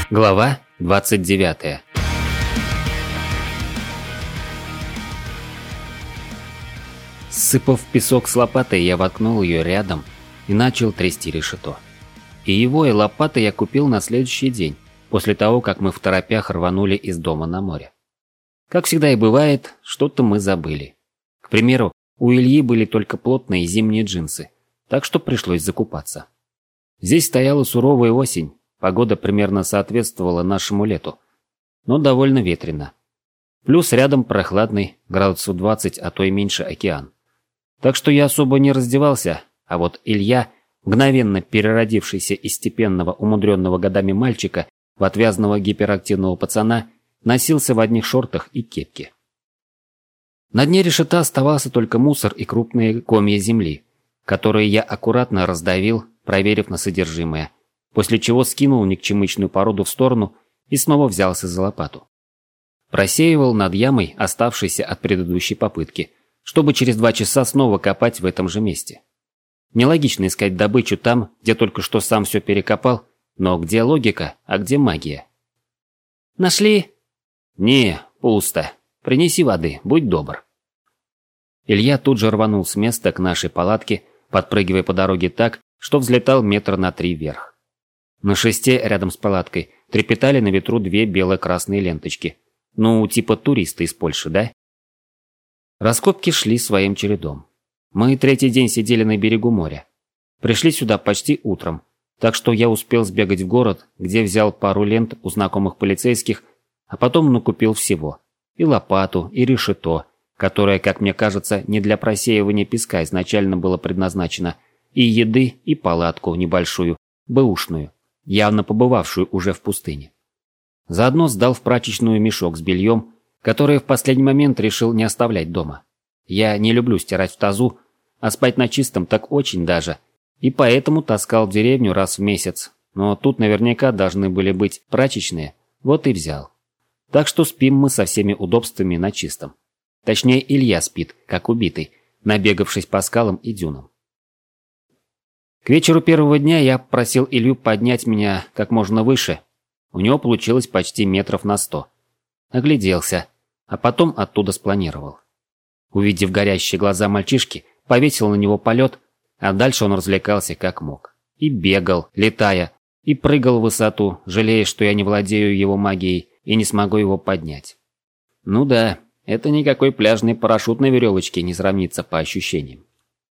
Глава 29. Сыпав песок с лопатой, я воткнул ее рядом и начал трясти решето. И его, и лопаты я купил на следующий день, после того, как мы второпях рванули из дома на море. Как всегда и бывает, что-то мы забыли. К примеру, у Ильи были только плотные зимние джинсы, так что пришлось закупаться. Здесь стояла суровая осень, погода примерно соответствовала нашему лету, но довольно ветрено. Плюс рядом прохладный, градусов 20, а то и меньше океан. Так что я особо не раздевался, а вот Илья, мгновенно переродившийся из степенного, умудренного годами мальчика в отвязного гиперактивного пацана, носился в одних шортах и кепке. На дне решета оставался только мусор и крупные комья земли, которые я аккуратно раздавил, проверив на содержимое, после чего скинул никчемычную породу в сторону и снова взялся за лопату. Просеивал над ямой оставшейся от предыдущей попытки, чтобы через 2 часа снова копать в этом же месте. Нелогично искать добычу там, где только что сам все перекопал, но где логика, а где магия? «Нашли?» «Не, пусто. Принеси воды, будь добр». Илья тут же рванул с места к нашей палатке, подпрыгивая по дороге так, что взлетал 3 метра вверх. На шесте рядом с палаткой трепетали на ветру 2 бело-красные ленточки. Ну, типа туристы из Польши, да? Раскопки шли своим чередом. Мы 3-й день сидели на берегу моря. Пришли сюда почти утром, так что я успел сбегать в город, где взял пару лент у знакомых полицейских, а потом накупил всего. И лопату, и решето, которое, как мне кажется, не для просеивания песка изначально было предназначено, и еды, и палатку небольшую, бэушную, явно побывавшую уже в пустыне. Заодно сдал в прачечную мешок с бельем, который в последний момент решил не оставлять дома. Я не люблю стирать в тазу, а спать на чистом так очень даже, и поэтому таскал в деревню раз в месяц, но тут наверняка должны были быть прачечные, вот и взял. Так что спим мы со всеми удобствами на чистом. Точнее, Илья спит, как убитый, набегавшись по скалам и дюнам. К вечеру первого дня я просил Илью поднять меня как можно выше. У него получилось почти 100 метров. Огляделся, а потом оттуда спланировал. Увидев горящие глаза мальчишки, повесил на него полет, а дальше он развлекался как мог. И бегал, летая, и прыгал в высоту, жалея, что я не владею его магией и не смогу его поднять. Ну да, это никакой пляжный парашют на веревочке не сравнится по ощущениям.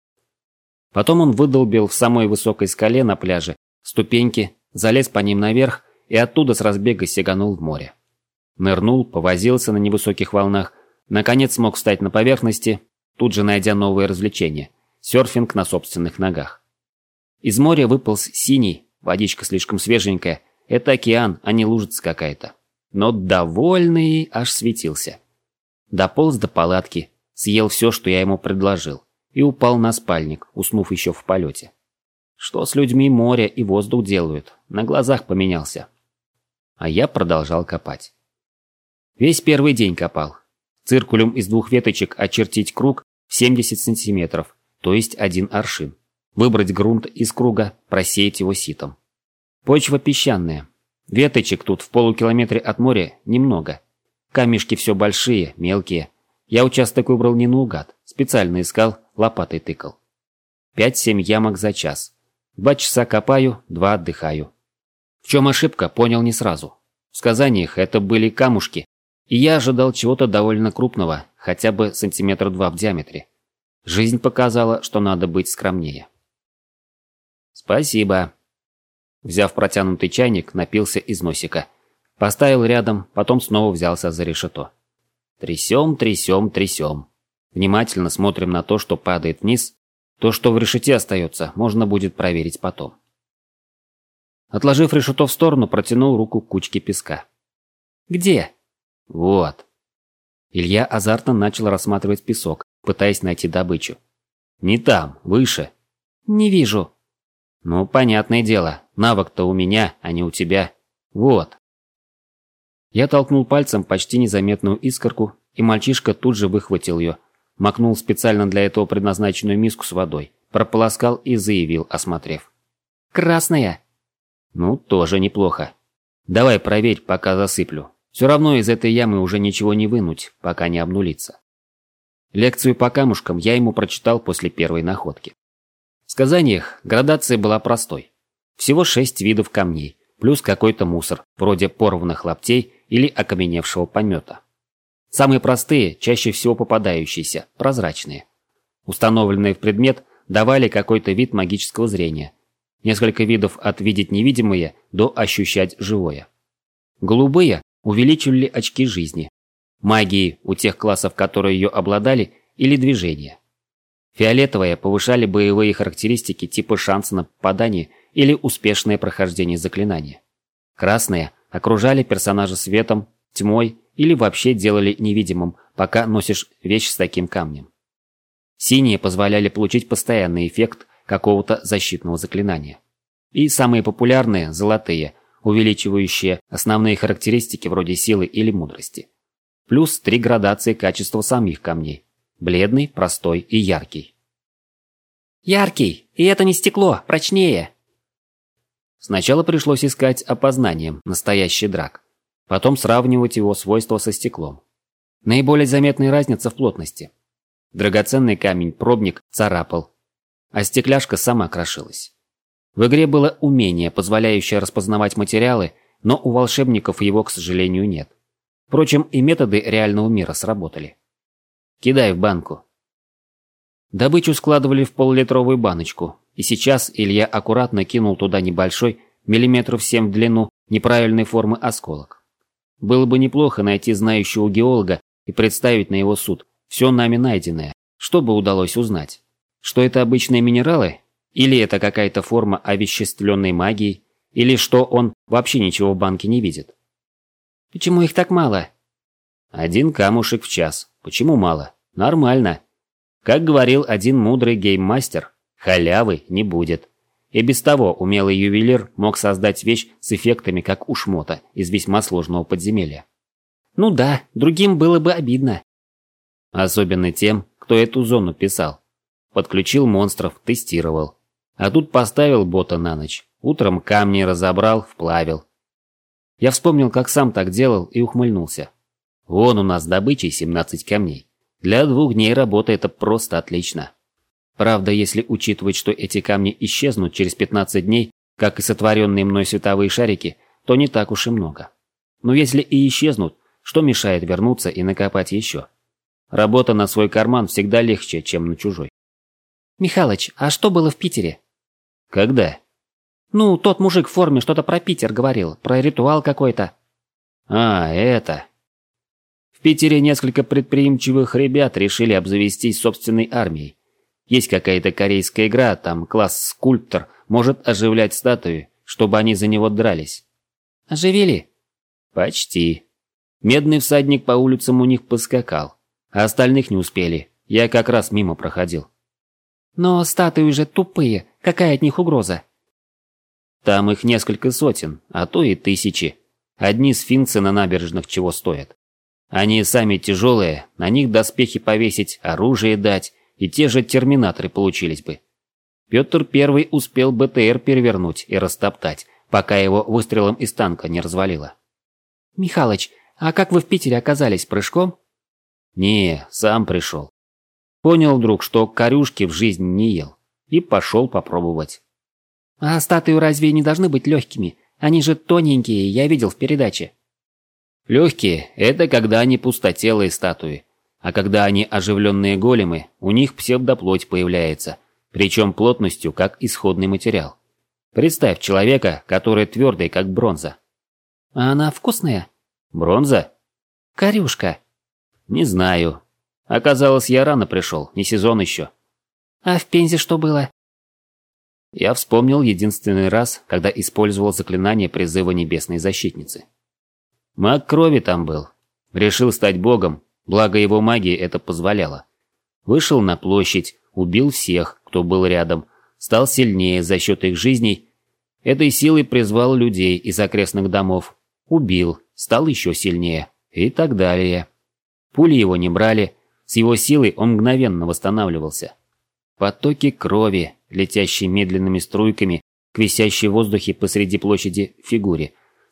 Потом он выдолбил в самой высокой скале на пляже ступеньки, залез по ним наверх и оттуда с разбега сиганул в море. Нырнул, повозился на невысоких волнах, наконец смог встать на поверхности, тут же найдя новое развлечение – серфинг на собственных ногах. Из моря выполз синий, водичка слишком свеженькая, это океан, а не лужица какая-то. Но довольный аж светился. Дополз до палатки, съел все, что я ему предложил, и упал на спальник, уснув еще в полете. Что с людьми море и воздух делают, на глазах поменялся. А я продолжал копать. Весь первый день копал. Циркулем из 2 веточек очертить круг в 70 сантиметров, то есть 1 аршин. Выбрать грунт из круга, просеять его ситом. Почва песчаная. Веточек тут в полукилометре от моря немного. Камешки все большие, мелкие. Я участок выбрал не наугад, специально искал, лопатой тыкал. 5-7 ямок за час. 2 часа копаю, 2 отдыхаю. В чем ошибка, понял не сразу. В сказаниях это были камушки, и я ожидал чего-то довольно крупного, хотя бы 2 сантиметра в диаметре. Жизнь показала, что надо быть скромнее. «Спасибо». Взяв протянутый чайник, напился из носика. Поставил рядом, потом снова взялся за решето. Трясем, трясем, трясем. Внимательно смотрим на то, что падает вниз. То, что в решете остается, можно будет проверить потом. Отложив решето в сторону, протянул руку к кучке песка. «Где?» «Вот». Илья азартно начал рассматривать песок, пытаясь найти добычу. «Не там, выше». «Не вижу». «Ну, понятное дело, навык-то у меня, а не у тебя. Вот». Я толкнул пальцем почти незаметную искорку, и мальчишка тут же выхватил ее, макнул в специально для этого предназначенную миску с водой, прополоскал и заявил, осмотрев. «Красная!» Ну, тоже неплохо. Давай проверь, пока засыплю. Все равно из этой ямы уже ничего не вынуть, пока не обнулится. Лекцию по камушкам я ему прочитал после первой находки. В сказаниях градация была простой. Всего 6 видов камней, плюс какой-то мусор, вроде порванных лаптей или окаменевшего помета. Самые простые, чаще всего попадающиеся, прозрачные. Установленные в предмет давали какой-то вид магического зрения. Несколько видов от видеть невидимое до ощущать живое. Голубые увеличивали очки жизни. Магии у тех классов, которые ее обладали, или движения. Фиолетовые повышали боевые характеристики типа шанса на попадание или успешное прохождение заклинания. Красные окружали персонажа светом, тьмой или вообще делали невидимым, пока носишь вещь с таким камнем. Синие позволяли получить постоянный эффект какого-то защитного заклинания. И самые популярные – золотые, увеличивающие основные характеристики вроде силы или мудрости. Плюс 3 градации качества самих камней – бледный, простой и яркий. «Яркий! И это не стекло, прочнее!» Сначала пришлось искать опознанием настоящий драк, потом сравнивать его свойства со стеклом. Наиболее заметная разница в плотности. Драгоценный камень-пробник царапал, а стекляшка сама крошилась. В игре было умение, позволяющее распознавать материалы, но у волшебников его, к сожалению, нет. Впрочем, и методы реального мира сработали. Кидай в банку. Добычу складывали в полулитровую баночку, и сейчас Илья аккуратно кинул туда небольшой, миллиметров 7 в длину, неправильной формы осколок. Было бы неплохо найти знающего геолога и представить на его суд все нами найденное, чтобы удалось узнать, что это обычные минералы, или это какая-то форма овеществленной магии, или что он вообще ничего в банке не видит. «Почему их так мало?» 1 камушек в час. Почему мало? Нормально. Как говорил один мудрый гейммастер, халявы не будет. И без того умелый ювелир мог создать вещь с эффектами, как у шмота, из весьма сложного подземелья. «Ну да, другим было бы обидно». Особенно тем, кто эту зону писал. Подключил монстров, тестировал. А тут поставил бота на ночь. Утром камни разобрал, вплавил. Я вспомнил, как сам так делал, и ухмыльнулся. Вон у нас добычей 17 камней. Для 2 дней работы это просто отлично. Правда, если учитывать, что эти камни исчезнут через 15 дней, как и сотворенные мной световые шарики, то не так уж и много. Но если и исчезнут, что мешает вернуться и накопать еще? Работа на свой карман всегда легче, чем на чужой. «Михалыч, а что было в Питере?» «Когда?» «Ну, тот мужик в форме что-то про Питер говорил, про ритуал какой-то». «А, это...» В Питере несколько предприимчивых ребят решили обзавестись собственной армией. Есть какая-то корейская игра, там класс скульптор может оживлять статуи, чтобы они за него дрались. «Оживили?» «Почти. Медный всадник по улицам у них поскакал, а остальных не успели. Я как раз мимо проходил». «Но статуи же тупые, какая от них угроза?» «Там их несколько сотен, а то и тысячи. Одни сфинксы на набережных чего стоят. Они сами тяжелые, на них доспехи повесить, оружие дать, и те же терминаторы получились бы. Петр I успел БТР перевернуть и растоптать, пока его выстрелом из танка не развалило». «Михалыч, а как вы в Питере оказались, прыжком?» «Не, сам пришел. Понял вдруг, что корюшки в жизни не ел, и пошел попробовать». «А статуи разве не должны быть легкими? Они же тоненькие, я видел в передаче». Легкие – это когда они пустотелые статуи, а когда они оживленные големы, у них псевдоплоть появляется, причем плотностью как исходный материал. Представь человека, который твердый, как бронза. «А она вкусная?» «Бронза?» «Корюшка». «Не знаю. Оказалось, я рано пришел, не сезон еще». «А в Пензе что было?» Я вспомнил единственный раз, когда использовал заклинание призыва Небесной Защитницы. Маг крови там был. Решил стать богом, благо его магии это позволяло. Вышел на площадь, убил всех, кто был рядом, стал сильнее за счет их жизней. Этой силой призвал людей из окрестных домов. Убил, стал еще сильнее. И так далее. Пули его не брали, с его силой он мгновенно восстанавливался. Потоки крови, летящие медленными струйками к висящей в воздухе посреди площади фигуре,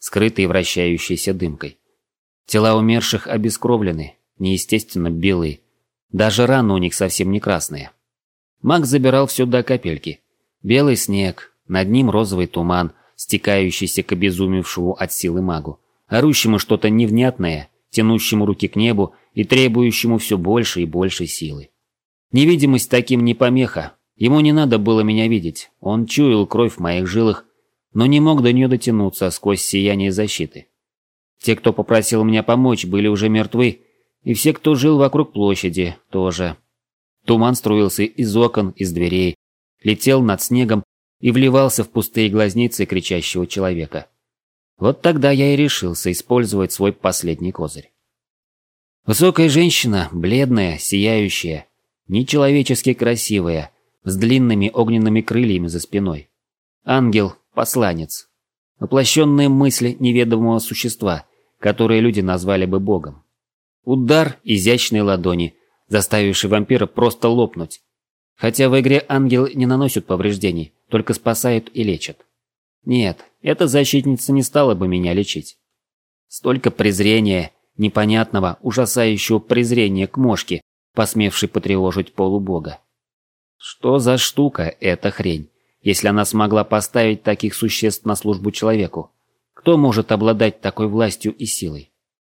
скрытые вращающейся дымкой. Тела умерших обескровлены, неестественно белые. Даже раны у них совсем не красные. Маг забирал все до капельки. Белый снег, над ним розовый туман, стекающийся к обезумевшему от силы магу, орущему что-то невнятное, тянущему руки к небу и требующему все больше и больше силы. Невидимость таким не помеха. Ему не надо было меня видеть. Он чуял кровь в моих жилах, но не мог до нее дотянуться сквозь сияние защиты. Те, кто попросил меня помочь, были уже мертвы, и все, кто жил вокруг площади, тоже. Туман струился из окон, из дверей, летел над снегом и вливался в пустые глазницы кричащего человека. Вот тогда я и решился использовать свой последний козырь. Высокая женщина, бледная, сияющая, нечеловечески красивая, с длинными огненными крыльями за спиной. Ангел, посланец. Воплощенные мысли неведомого существа, которое люди назвали бы богом. Удар изящной ладони, заставивший вампира просто лопнуть. Хотя в игре ангелы не наносят повреждений, только спасают и лечат. Нет, эта защитница не стала бы меня лечить. Столько презрения, непонятного, ужасающего презрения к мошке, посмевшей потревожить полубога. Что за штука эта хрень, если она смогла поставить таких существ на службу человеку? Кто может обладать такой властью и силой?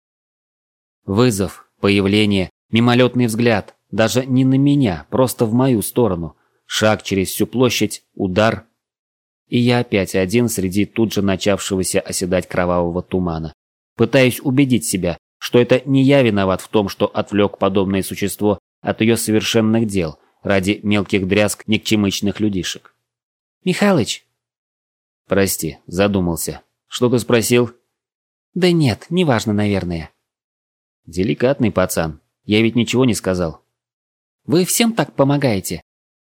Вызов, появление, мимолетный взгляд, даже не на меня, просто в мою сторону. Шаг через всю площадь, удар. И я опять один среди тут же начавшегося оседать кровавого тумана. Пытаюсь убедить себя, что это не я виноват в том, что отвлек подобное существо от ее совершенных дел ради мелких дрязг никчемычных людишек. «Михалыч!» «Прости, задумался. Что ты спросил?» «Да нет, неважно, наверное». «Деликатный пацан. Я ведь ничего не сказал». «Вы всем так помогаете?»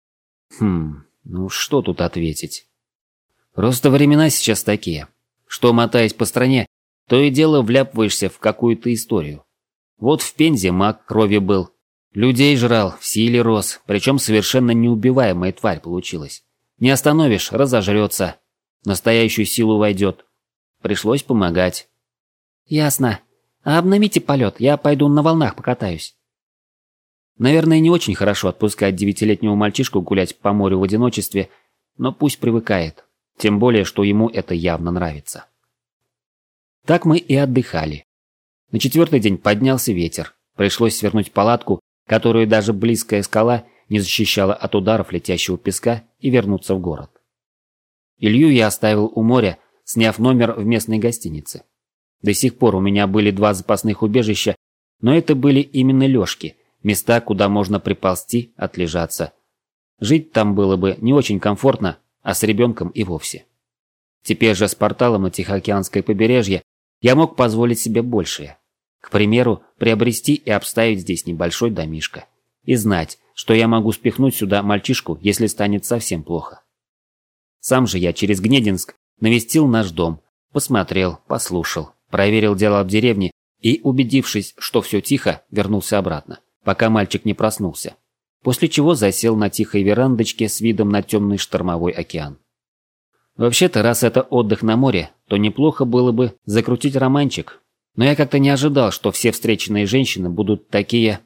Ну что тут ответить? Просто времена сейчас такие, что, мотаясь по стране, то и дело вляпываешься в какую-то историю. Вот в Пензе маг крови был. Людей жрал, в силе рос, причем совершенно неубиваемая тварь получилась. Не остановишь, разожрется. Настоящую силу войдет. Пришлось помогать. «Ясно. А обновите полет, я пойду на волнах покатаюсь». Наверное, не очень хорошо отпускать 9-летнего мальчишку гулять по морю в одиночестве, но пусть привыкает. Тем более, что ему это явно нравится. Так мы и отдыхали. На 4-й день поднялся ветер. Пришлось свернуть палатку, которую даже близкая скала не защищала от ударов летящего песка, и вернуться в город. Илью я оставил у моря, сняв номер в местной гостинице. До сих пор у меня были 2 запасных убежища, но это были именно лёжки, места, куда можно приползти, отлежаться. Жить там было бы не очень комфортно, а с ребенком и вовсе. Теперь же с порталом на Тихоокеанское побережье я мог позволить себе большее. К примеру, приобрести и обставить здесь небольшой домишко. И знать, что я могу спихнуть сюда мальчишку, если станет совсем плохо. Сам же я через Гнединск навестил наш дом, посмотрел, послушал, проверил дела в деревне и, убедившись, что все тихо, вернулся обратно, пока мальчик не проснулся. После чего засел на тихой верандочке с видом на темный штормовой океан. Вообще-то, раз это отдых на море, то неплохо было бы закрутить романчик. Но я как-то не ожидал, что все встреченные женщины будут такие...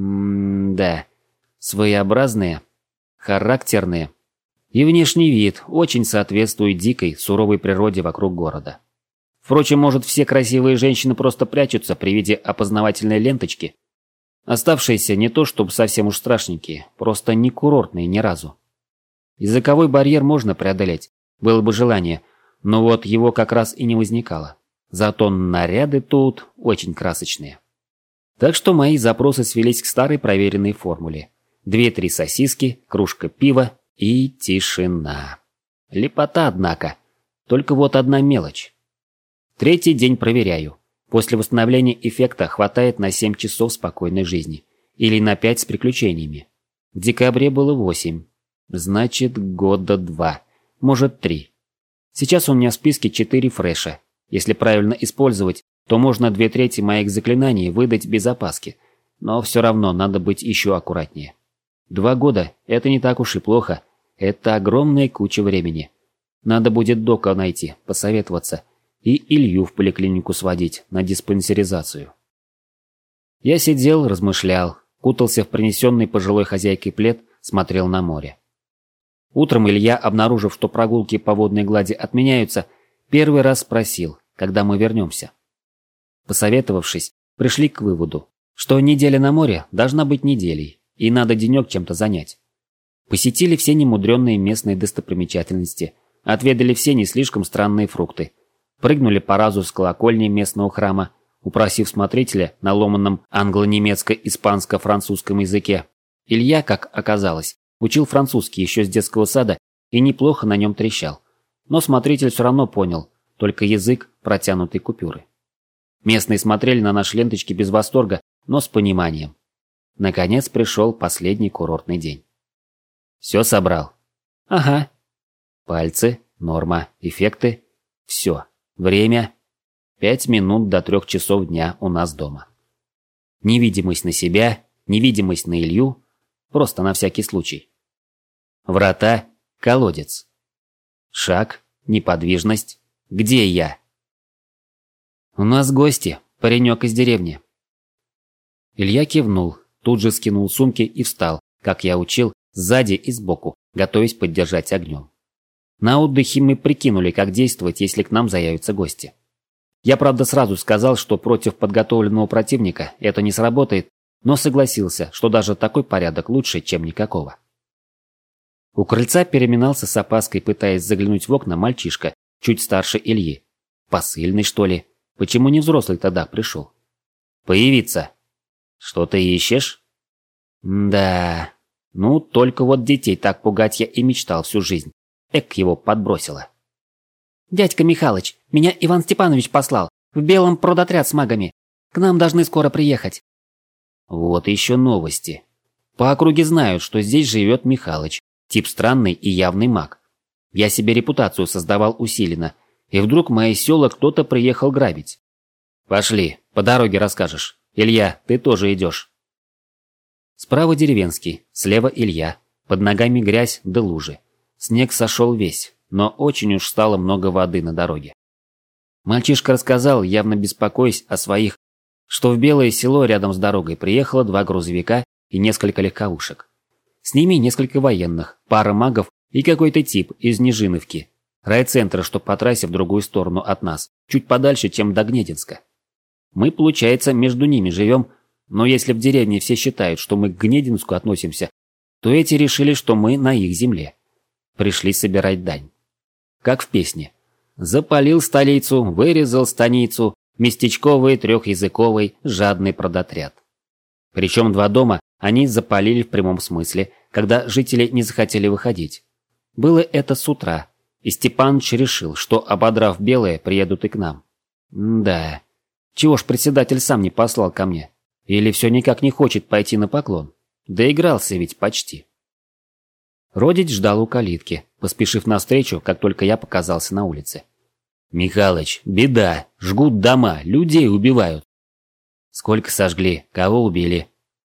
своеобразные, характерные. И внешний вид очень соответствует дикой, суровой природе вокруг города. Впрочем, может, все красивые женщины просто прячутся при виде опознавательной ленточки? Оставшиеся не то чтобы совсем уж страшненькие, просто не курортные ни разу. Языковой барьер можно преодолеть, было бы желание, но вот его как раз и не возникало. Зато наряды тут очень красочные. Так что мои запросы свелись к старой проверенной формуле. 2-3 сосиски, кружка пива и тишина. Лепота, однако. Только вот одна мелочь. 3-й день проверяю. После восстановления эффекта хватает на 7 часов спокойной жизни. Или на 5 с приключениями. В декабре было 8. Значит, года 2. Может, 3. Сейчас у меня в списке 4 фреша. Если правильно использовать, то можно 2/3 моих заклинаний выдать без опаски. Но все равно надо быть еще аккуратнее. 2 года – это не так уж и плохо. Это огромная куча времени. Надо будет Дока найти, посоветоваться. и Илью в поликлинику сводить на диспансеризацию. Я сидел, размышлял, кутался в принесенный пожилой хозяйкой плед, смотрел на море. Утром Илья, обнаружив, что прогулки по водной глади отменяются, первый раз спросил, когда мы вернемся. Посоветовавшись, пришли к выводу, что неделя на море должна быть неделей, и надо денек чем-то занять. Посетили все немудренные местные достопримечательности, отведали все не слишком странные фрукты, прыгнули по разу с колокольни местного храма, упросив смотрителя на ломаном англо-немецко-испанско-французском языке. Илья, как оказалось, учил французский еще с детского сада и неплохо на нем трещал. Но смотритель все равно понял, только язык протянутой купюры. Местные смотрели на наши ленточки без восторга, но с пониманием. Наконец пришел последний курортный день. Все собрал? Ага. Пальцы, норма, эффекты. Все. Время. 5 минут до 3 часов дня у нас дома. Невидимость на себя, невидимость на Илью. Просто на всякий случай. Врата, колодец. Шаг, неподвижность. Где я? У нас гости, паренек из деревни. Илья кивнул, тут же скинул сумки и встал, как я учил, сзади и сбоку, готовясь поддержать огнем. На отдыхе мы прикинули, как действовать, если к нам заявятся гости. Я, правда, сразу сказал, что против подготовленного противника это не сработает, но согласился, что даже такой порядок лучше, чем никакого. У крыльца переминался с опаской, пытаясь заглянуть в окна, мальчишка, чуть старше Ильи. Посыльный, что ли? Почему не взрослый тогда пришел? Появиться. Что ты ищешь? Да. Ну, только вот детей так пугать я и мечтал всю жизнь. Эк его подбросило. «Дядька Михалыч, меня Иван Степанович послал. В белом продотряд с магами. К нам должны скоро приехать». Вот еще новости. По округе знают, что здесь живет Михалыч, тип странный и явный маг. Я себе репутацию создавал усиленно, и вдруг мои села кто-то приехал грабить. Пошли, по дороге расскажешь. Илья, ты тоже идешь. Справа деревенский, слева Илья, под ногами грязь да лужи. Снег сошел весь, но очень уж стало много воды на дороге. Мальчишка рассказал, явно беспокоясь о своих, что в Белое село рядом с дорогой приехало 2 грузовика и несколько легковушек. С ними несколько военных, пара магов и какой-то тип из Нежиновки. Райцентра, что по трассе в другую сторону от нас, чуть подальше, чем до Гнединска. Мы, получается, между ними живем, но если в деревне все считают, что мы к Гнединску относимся, то эти решили, что мы на их земле. Пришли собирать дань. Как в песне. Запалил столицу, вырезал станицу, местечковый, трехязыковый, жадный продотряд. Причем 2 дома они запалили в прямом смысле, когда жители не захотели выходить. Было это с утра, и Степаныч решил, что, ободрав белое, приедут и к нам. Да, чего ж председатель сам не послал ко мне? Или все никак не хочет пойти на поклон? Доигрался ведь почти. Родич ждал у калитки, поспешив навстречу, как только я показался на улице. «Михалыч, беда, жгут дома, людей убивают». «Сколько сожгли, кого убили?»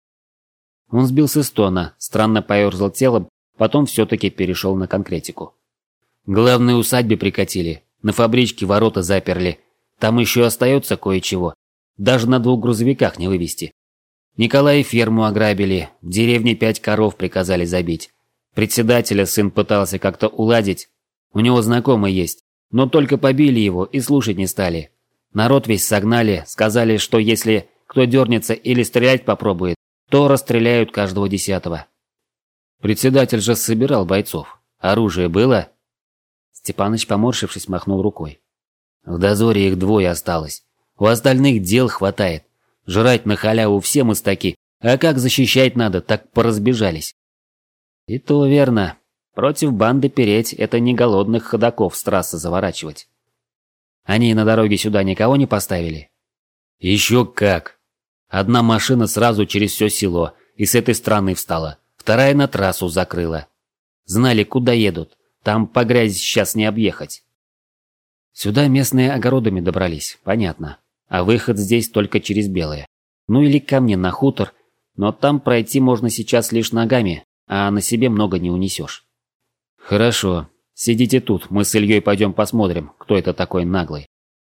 Он сбился с тона, странно поерзал телом, потом все-таки перешел на конкретику. «Главной усадьбе прикатили, на фабричке ворота заперли, там еще остается кое-чего, даже на 2 грузовиках не вывезти. Николая ферму ограбили, в деревне 5 коров приказали забить. Председателя сын пытался как-то уладить, у него знакомый есть, но только побили его и слушать не стали. Народ весь согнали, сказали, что если кто дернется или стрелять попробует, то расстреляют каждого 10-го. Председатель же собирал бойцов. Оружие было?» Степаныч, поморщившись, махнул рукой. «В дозоре их 2 осталось. У остальных дел хватает. Жрать на халяву все мастаки, а как защищать надо, так поразбежались». «И то верно. Против банды переть – это не голодных ходоков с трассы заворачивать. Они на дороге сюда никого не поставили?» «Еще как. Одна машина сразу через все село и с этой стороны встала, вторая на трассу закрыла. Знали, куда едут, там по грязи сейчас не объехать». «Сюда местные огородами добрались, понятно. А выход здесь только через Белое. Ну или ко мне на хутор, но там пройти можно сейчас лишь ногами, а на себе много не унесешь». «Хорошо, сидите тут, мы с Ильей пойдем посмотрим, кто это такой наглый».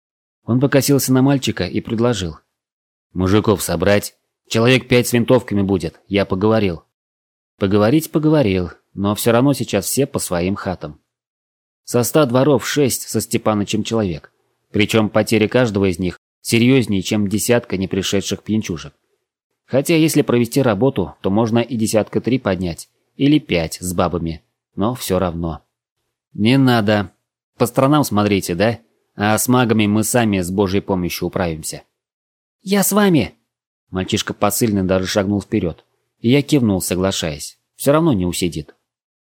Он покосился на мальчика и предложил. «Мужиков собрать. Человек 5 с винтовками будет, я поговорил». Поговорить поговорил, но все равно сейчас все по своим хатам. Со 100 дворов 6 со Степанычем человек. Причем потери каждого из них серьезнее, чем десятка не пришедших пьянчушек. Хотя если провести работу, то можно и 3 поднять, или 5 с бабами, но все равно. Не надо. По сторонам смотрите, да? А с магами мы сами с Божьей помощью управимся. «Я с вами!» Мальчишка посыльный даже шагнул вперед, и я кивнул, соглашаясь. Все равно не усидит.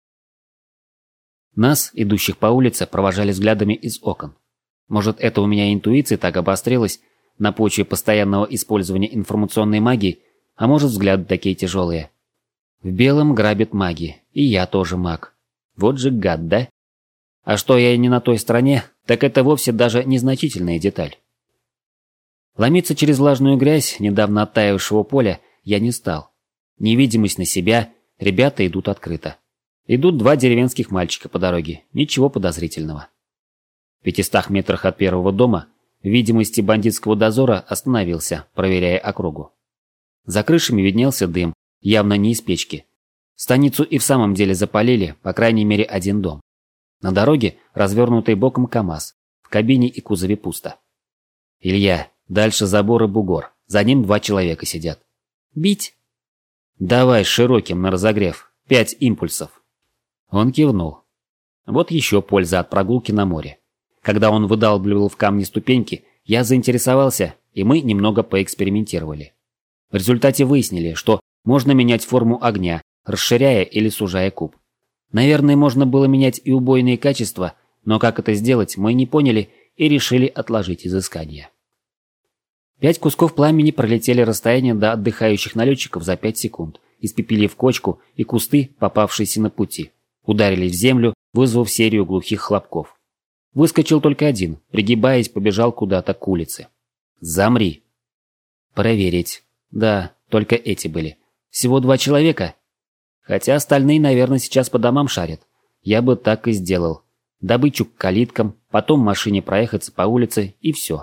Нас, идущих по улице, провожали взглядами из окон. Может, это у меня интуиция так обострилась на почве постоянного использования информационной магии, а может, взгляды такие тяжелые. В белом грабят маги, и я тоже маг. Вот же гад, да? А что я не на той стороне, так это вовсе даже незначительная деталь. Ломиться через влажную грязь недавно оттаившего поля я не стал. Невидимость на себя, ребята идут открыто. Идут 2 деревенских мальчика по дороге, ничего подозрительного. В 500 метрах от первого дома, в видимости бандитского дозора, остановился, проверяя округу. За крышами виднелся дым, явно не из печки. Станицу и в самом деле запалили, по крайней мере, 1 дом. На дороге развернутый боком КамАЗ, в кабине и кузове пусто. «Илья, дальше забор и бугор, за ним 2 человека сидят». «Бить?» «Давай широким на разогрев, 5 импульсов». Он кивнул. Вот еще польза от прогулки на море. Когда он выдалбливал в камне ступеньки, я заинтересовался, и мы немного поэкспериментировали. В результате выяснили, что можно менять форму огня, расширяя или сужая куб. Наверное, можно было менять и убойные качества, но как это сделать, мы не поняли и решили отложить изыскание. 5 кусков пламени пролетели расстояние до отдыхающих налетчиков за 5 секунд, испепелив кочку и кусты, попавшиеся на пути. Ударили в землю, вызвав серию глухих хлопков. Выскочил только один, пригибаясь, побежал куда-то к улице. «Замри!» «Проверить. Да, только эти были. Всего 2 человека. Хотя остальные, наверное, сейчас по домам шарят. Я бы так и сделал. Добычу к калиткам, потом машине проехаться по улице и все».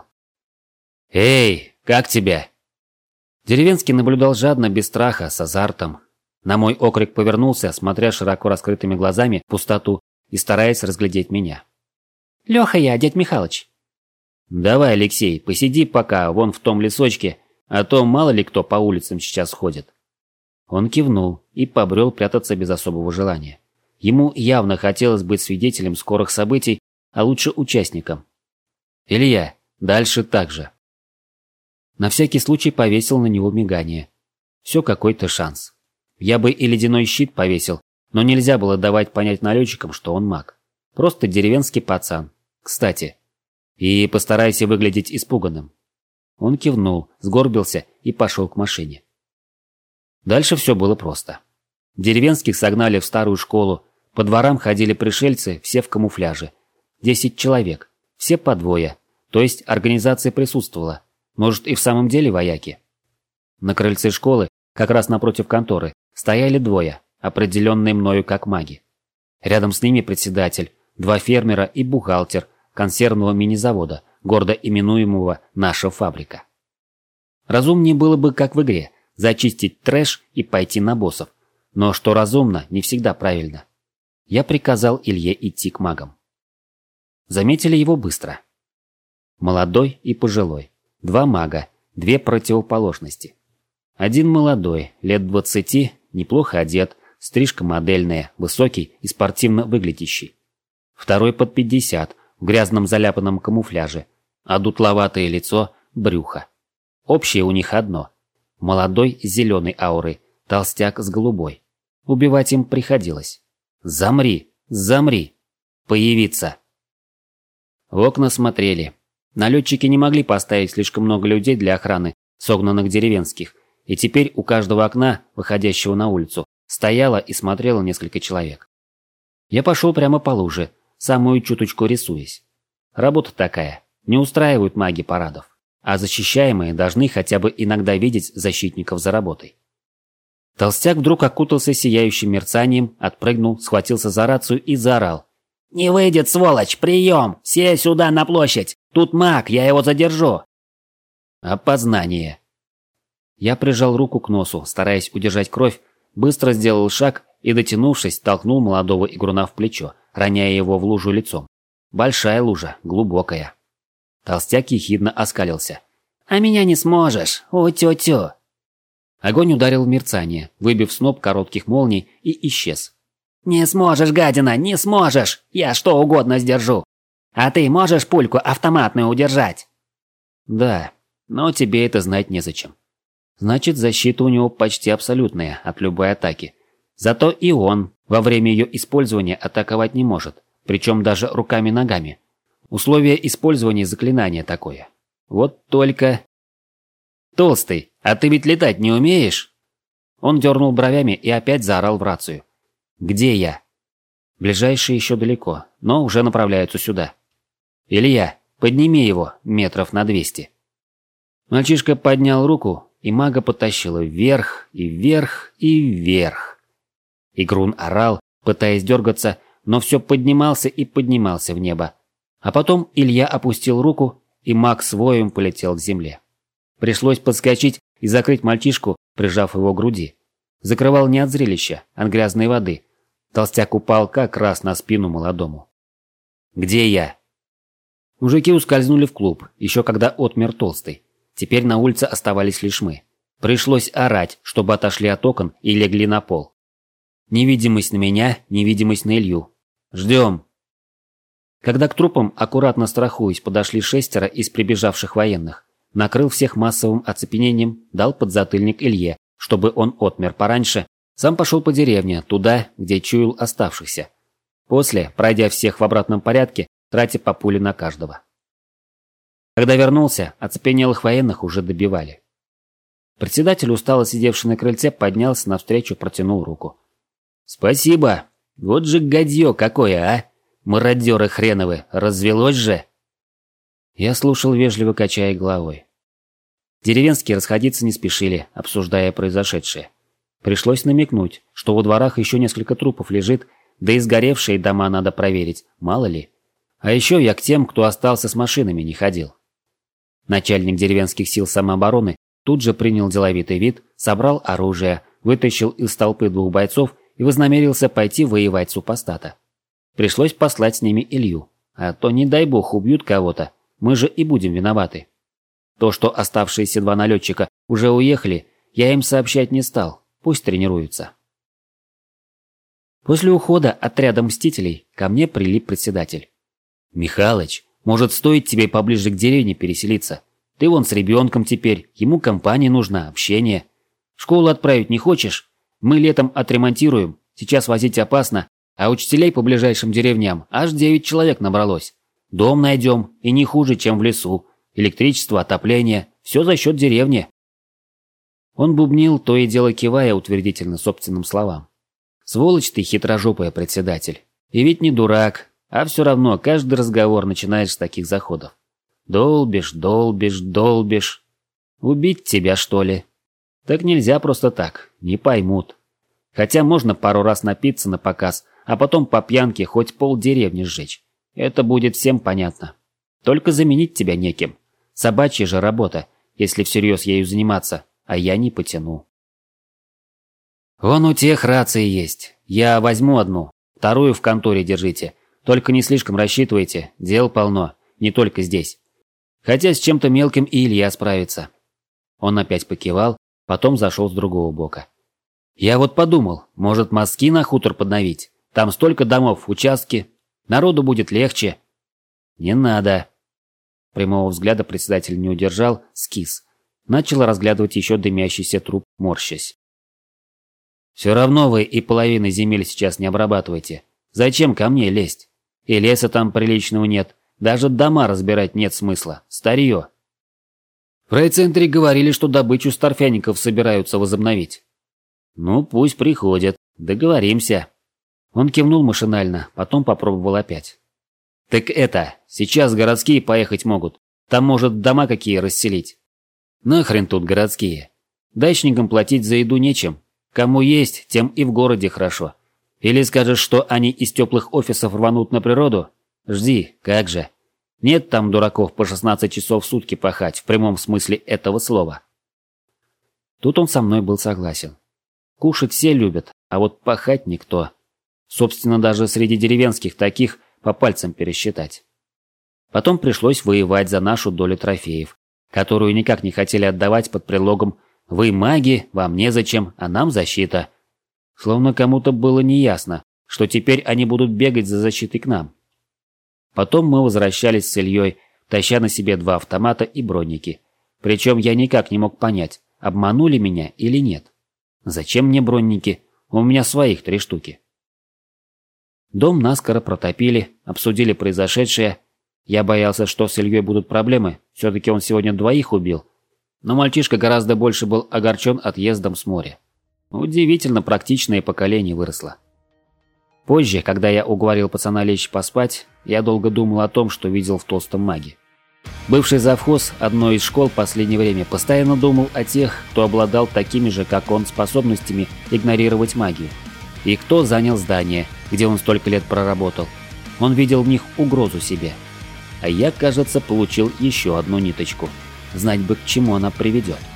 «Эй, как тебя?» Деревенский наблюдал жадно, без страха, с азартом. На мой окрик повернулся, смотря широко раскрытыми глазами в пустоту и стараясь разглядеть меня. «Леха я, дядь Михалыч». «Давай, Алексей, посиди пока вон в том лесочке, а то мало ли кто по улицам сейчас ходит». Он кивнул и побрел прятаться без особого желания. Ему явно хотелось быть свидетелем скорых событий, а лучше участником. «Илья, дальше так же». На всякий случай повесил на него мигание. Все какой-то шанс. Я бы и ледяной щит повесил, но нельзя было давать понять налетчикам, что он маг. Просто деревенский пацан. Кстати. И постарайся выглядеть испуганным. Он кивнул, сгорбился и пошел к машине. Дальше все было просто. Деревенских согнали в старую школу, по дворам ходили пришельцы, все в камуфляже. 10 человек, все по 2, то есть организация присутствовала. Может, и в самом деле вояки. На крыльце школы, как раз напротив конторы, стояли 2, определенные мною как маги. Рядом с ними председатель, 2 фермера и бухгалтер консервного мини-завода, гордо именуемого «Наша фабрика». Разумнее было бы, как в игре, зачистить трэш и пойти на боссов. Но что разумно, не всегда правильно. Я приказал Илье идти к магам. Заметили его быстро. Молодой и пожилой. 2 мага, 2 противоположности. Один молодой, лет 20, неплохо одет, стрижка модельная, высокий и спортивно выглядящий. Второй под 50, в грязном заляпанном камуфляже, а дутловатое лицо, брюхо. Общее у них одно. Молодой с зеленой аурой, толстяк с голубой. Убивать им приходилось. «Замри! Замри! Появиться!» В окна смотрели. Налетчики не могли поставить слишком много людей для охраны согнанных деревенских, и теперь у каждого окна, выходящего на улицу, стояло и смотрело несколько человек. Я пошел прямо по луже, самую чуточку рисуясь. Работа такая, не устраивают маги парадов, а защищаемые должны хотя бы иногда видеть защитников за работой. Толстяк вдруг окутался сияющим мерцанием, отпрыгнул, схватился за рацию и заорал. «Не выйдет, сволочь! Прием! Все сюда на площадь! Тут маг, я его задержу!» Опознание. Я прижал руку к носу, стараясь удержать кровь, быстро сделал шаг и, дотянувшись, толкнул молодого игруна в плечо, роняя его в лужу лицом. Большая лужа, глубокая. Толстяк ехидно оскалился. «А меня не сможешь! У-тю-тю!» Огонь ударил в мерцание, выбив сноп коротких молний, и исчез. «Не сможешь, гадина, не сможешь! Я что угодно сдержу! А ты можешь пульку автоматную удержать?» «Да, но тебе это знать незачем. Значит, защита у него почти абсолютная от любой атаки. Зато и он во время ее использования атаковать не может, причем даже руками-ногами. Условие использования заклинания такое. Вот только... Толстый, а ты ведь летать не умеешь?» Он дернул бровями и опять заорал в рацию. «Где я?» Ближайшие еще далеко, но уже направляются сюда. «Илья, подними его метров на 200». Мальчишка поднял руку, и мага потащило вверх, и вверх, и вверх. Игрун орал, пытаясь дергаться, но все поднимался и поднимался в небо. А потом Илья опустил руку, и маг с воем полетел к земле. Пришлось подскочить и закрыть мальчишку, прижав его к груди. Закрывал не от зрелища, а от грязной воды. Толстяк упал как раз на спину молодому. «Где я?» Мужики ускользнули в клуб, еще когда отмер Толстый. Теперь на улице оставались лишь мы. Пришлось орать, чтобы отошли от окон и легли на пол. Невидимость на меня, невидимость на Илью. Ждем. Когда к трупам, аккуратно страхуясь, подошли 6 из прибежавших военных, накрыл всех массовым оцепенением, дал подзатыльник Илье, чтобы он отмер пораньше, сам пошел по деревне, туда, где чуял оставшихся. После, пройдя всех в обратном порядке, тратя по пуле на каждого. Когда вернулся, оцепенелых военных уже добивали. Председатель, устало сидевший на крыльце, поднялся навстречу, протянул руку. «Спасибо! Вот же гадье какое, а! Мародеры хреновы, развелось же!» Я слушал, вежливо качая головой. Деревенские расходиться не спешили, обсуждая произошедшее. Пришлось намекнуть, что во дворах еще несколько трупов лежит, да и сгоревшие дома надо проверить, мало ли. А еще я к тем, кто остался с машинами, не ходил. Начальник деревенских сил самообороны тут же принял деловитый вид, собрал оружие, вытащил из толпы 2 бойцов и вознамерился пойти воевать супостата. Пришлось послать с ними Илью, а то, не дай бог, убьют кого-то, мы же и будем виноваты. То, что оставшиеся 2 налетчика уже уехали, я им сообщать не стал, пусть тренируются. После ухода отряда мстителей ко мне прилип председатель. «Михалыч, может, стоит тебе поближе к деревне переселиться? Ты вон с ребенком теперь, ему компания нужна, общение. В школу отправить не хочешь? Мы летом отремонтируем, сейчас возить опасно, а учителей по ближайшим деревням аж 9 человек набралось. Дом найдем, и не хуже, чем в лесу. Электричество, отопление, все за счет деревни». Он бубнил, то и дело кивая утвердительно собственным словам. «Сволочь ты, хитрожопая, председатель. И ведь не дурак. А все равно каждый разговор начинаешь с таких заходов. Долбишь, долбишь, долбишь. Убить тебя, что ли? Так нельзя просто так, не поймут. Хотя можно пару раз напиться на показ, а потом по пьянке хоть полдеревни сжечь. Это будет всем понятно. Только заменить тебя неким. Собачья же работа, если всерьез ею заниматься, а я не потяну. Вон у тех рации есть. Я возьму одну, вторую в конторе держите. Только не слишком рассчитывайте, дел полно, не только здесь. Хотя с чем-то мелким и Илья справится». Он опять покивал, потом зашел с другого бока. «Я вот подумал, может, мостки на хутор подновить? Там столько домов, участки. Народу будет легче». «Не надо». Прямого взгляда председатель не удержал, скис. Начал разглядывать еще дымящийся труп, морщась. «Все равно вы и половины земель сейчас не обрабатываете. Зачем ко мне лезть? И леса там приличного нет. Даже дома разбирать нет смысла. Старье. В райцентре говорили, что добычу с торфяников собираются возобновить. Ну, пусть приходят. Договоримся». Он кивнул машинально, потом попробовал опять. «Так это, сейчас городские поехать могут. Там, может, дома какие расселить». «Нахрен тут городские? Дачникам платить за еду нечем. Кому есть, тем и в городе хорошо. Или скажешь, что они из теплых офисов рванут на природу? Жди, как же. Нет там дураков по 16 часов в сутки пахать, в прямом смысле этого слова. Тут он со мной был согласен. Кушать все любят, а вот пахать никто. Собственно, даже среди деревенских таких по пальцам пересчитать. Потом пришлось воевать за нашу долю трофеев, которую никак не хотели отдавать под предлогом «Вы маги, вам незачем, а нам защита». Словно кому-то было неясно, что теперь они будут бегать за защитой к нам. Потом мы возвращались с Ильей, таща на себе 2 автомата и бронники. Причем я никак не мог понять, обманули меня или нет. Зачем мне бронники? У меня своих 3 штуки. Дом наскоро протопили, обсудили произошедшее. Я боялся, что с Ильей будут проблемы, все-таки он сегодня 2 убил. Но мальчишка гораздо больше был огорчен отъездом с моря. Удивительно практичное поколение выросло. Позже, когда я уговорил пацана лечь поспать, я долго думал о том, что видел в толстом маге. Бывший завхоз одной из школ в последнее время постоянно думал о тех, кто обладал такими же, как он, способностями игнорировать магию. И кто занял здание, где он столько лет проработал. Он видел в них угрозу себе. А я, кажется, получил еще одну ниточку. Знать бы, к чему она приведет.